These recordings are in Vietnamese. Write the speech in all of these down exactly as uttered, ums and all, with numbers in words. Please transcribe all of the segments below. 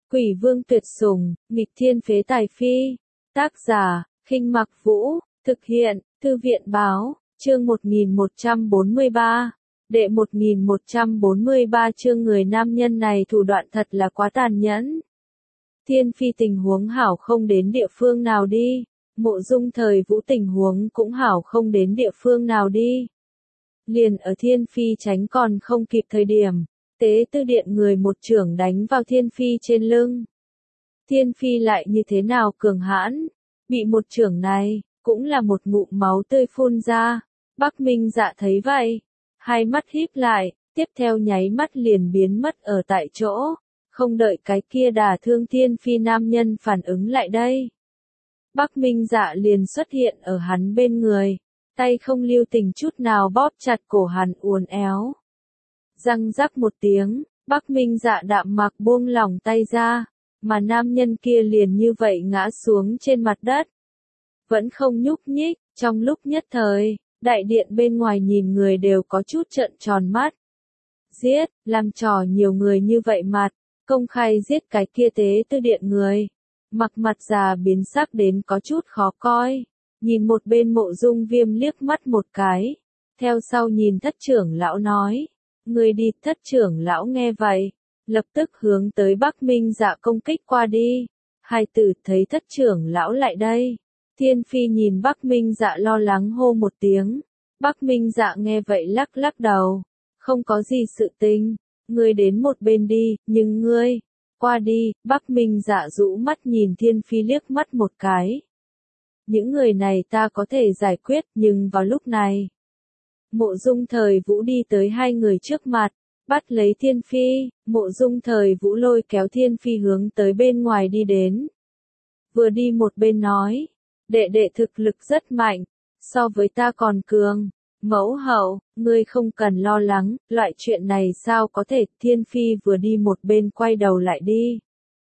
Quỷ vương tuyệt sủng, nghịch thiên phế tài phi. Tác giả, Khinh Mặc Vũ, thực hiện, Thư viện báo, chương một nghìn một trăm bốn mươi ba. Đệ một nghìn một trăm bốn mươi ba chương người nam nhân này thủ đoạn thật là quá tàn nhẫn. Thiên phi tình huống hảo không đến địa phương nào đi, Mộ Dung Thời Vũ tình huống cũng hảo không đến địa phương nào đi. Liền ở thiên phi tránh còn không kịp thời điểm, tế tư điện người một trưởng đánh vào thiên phi trên lưng. Thiên phi lại như thế nào cường hãn, bị một trưởng này, cũng là một ngụm máu tươi phun ra. Bắc Minh Dạ thấy vậy, hai mắt híp lại, tiếp theo nháy mắt liền biến mất ở tại chỗ, không đợi cái kia đả thương thiên phi nam nhân phản ứng lại đây. Bắc Minh Dạ liền xuất hiện ở hắn bên người, tay không lưu tình chút nào bóp chặt cổ hắn uốn éo. Răng rắc một tiếng, Bắc Minh Dạ đạm mạc buông lỏng tay ra, mà nam nhân kia liền như vậy ngã xuống trên mặt đất. Vẫn không nhúc nhích, trong lúc nhất thời, đại điện bên ngoài nhìn người đều có chút trợn tròn mắt. Giết, làm trò nhiều người như vậy mặt, công khai giết cái kia tế tư điện người. Mặc mặt già biến sắc đến có chút khó coi, nhìn một bên Mộ Dung Viêm liếc mắt một cái, theo sau nhìn thất trưởng lão nói, người đi. Thất trưởng lão nghe vậy, lập tức hướng tới Bắc Minh Dạ công kích qua đi. Hai tử thấy thất trưởng lão lại đây, thiên phi nhìn Bắc Minh Dạ lo lắng hô một tiếng. Bắc Minh Dạ nghe vậy lắc lắc đầu, không có gì sự tình, ngươi đến một bên đi, nhưng ngươi, qua đi. Bắc Minh Dạ rũ mắt nhìn thiên phi liếc mắt một cái. Những người này ta có thể giải quyết, nhưng vào lúc này, Mộ Dung Thời Vũ đi tới hai người trước mặt, bắt lấy thiên phi. Mộ Dung Thời Vũ lôi kéo thiên phi hướng tới bên ngoài đi đến. Vừa đi một bên nói, đệ đệ thực lực rất mạnh, so với ta còn cường. Mẫu hậu, ngươi không cần lo lắng, loại chuyện này sao có thể. Thiên phi vừa đi một bên quay đầu lại đi.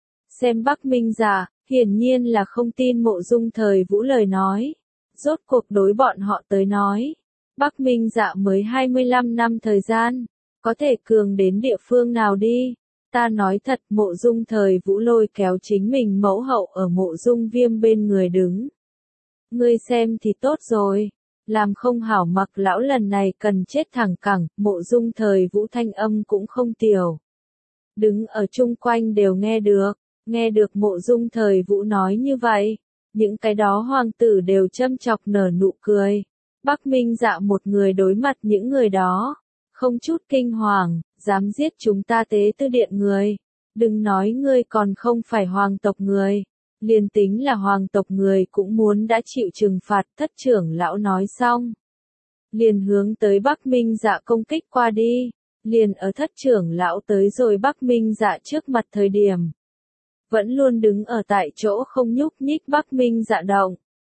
Xem Bắc Minh Dạ, hiển nhiên là không tin Mộ Dung Thời Vũ lời nói. Rốt cuộc đối bọn họ tới nói, Bắc Minh Dạ mới hai mươi lăm năm thời gian, có thể cường đến địa phương nào đi. Ta nói thật. Mộ Dung Thời Vũ lôi kéo chính mình mẫu hậu ở Mộ Dung Viêm bên người đứng. Ngươi xem thì tốt rồi, làm không hảo Mặc lão lần này cần chết thẳng cẳng. Mộ Dung Thời Vũ thanh âm cũng không tiểu, đứng ở chung quanh đều nghe được. Nghe được Mộ Dung Thời Vũ nói như vậy, những cái đó hoàng tử đều châm chọc nở nụ cười. Bắc Minh Dạ một người đối mặt những người đó, không chút kinh hoàng, dám giết chúng ta tế tư điện người. Đừng nói ngươi còn không phải hoàng tộc người, liền tính là hoàng tộc người cũng muốn đã chịu trừng phạt. Thất trưởng lão nói xong, liền hướng tới Bắc Minh Dạ công kích qua đi. Liền ở thất trưởng lão tới rồi Bắc Minh Dạ trước mặt thời điểm, vẫn luôn đứng ở tại chỗ không nhúc nhích Bắc Minh Dạ động.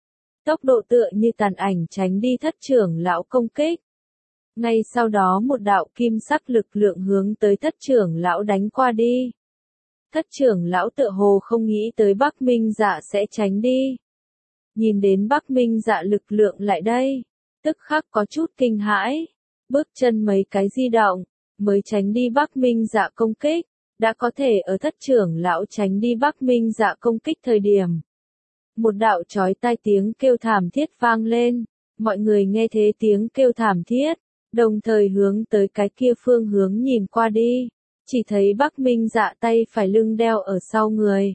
Tốc độ tựa như tàn ảnh tránh đi thất trưởng lão công kích. Ngay sau đó một đạo kim sắc lực lượng hướng tới thất trưởng lão đánh qua đi. Thất trưởng lão tựa hồ không nghĩ tới Bắc Minh Dạ sẽ tránh đi. Nhìn đến Bắc Minh Dạ lực lượng lại đây, tức khắc có chút kinh hãi, bước chân mấy cái di động, mới tránh đi Bắc Minh Dạ công kích. Đã có thể ở thất trưởng lão tránh đi Bắc Minh Dạ công kích thời điểm, một đạo chói tai tiếng kêu thảm thiết vang lên. Mọi người nghe thế tiếng kêu thảm thiết, đồng thời hướng tới cái kia phương hướng nhìn qua đi, chỉ thấy Bắc Minh Dạ tay phải lưng đeo ở sau người,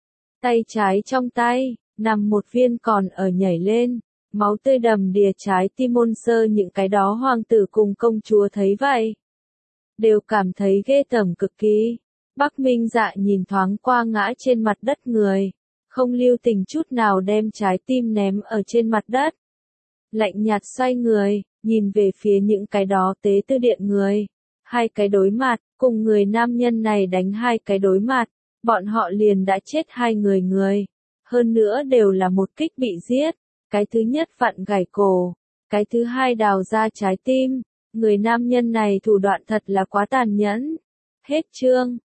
tay trái trong tay nằm một viên còn ở nhảy lên, máu tươi đầm đìa trái tim. Môn Sơ những cái đó hoàng tử cùng công chúa thấy vậy, đều cảm thấy ghê tởm cực kỳ. Bắc Minh Dạ nhìn thoáng qua ngã trên mặt đất người, không lưu tình chút nào đem trái tim ném ở trên mặt đất. Lạnh nhạt xoay người, nhìn về phía những cái đó tế tư điện người. Hai cái đối mặt, cùng người nam nhân này đánh hai cái đối mặt, bọn họ liền đã chết hai người người. Hơn nữa đều là một kích bị giết. Cái thứ nhất vặn gãy cổ, cái thứ hai đào ra trái tim. Người nam nhân này thủ đoạn thật là quá tàn nhẫn. Hết chương.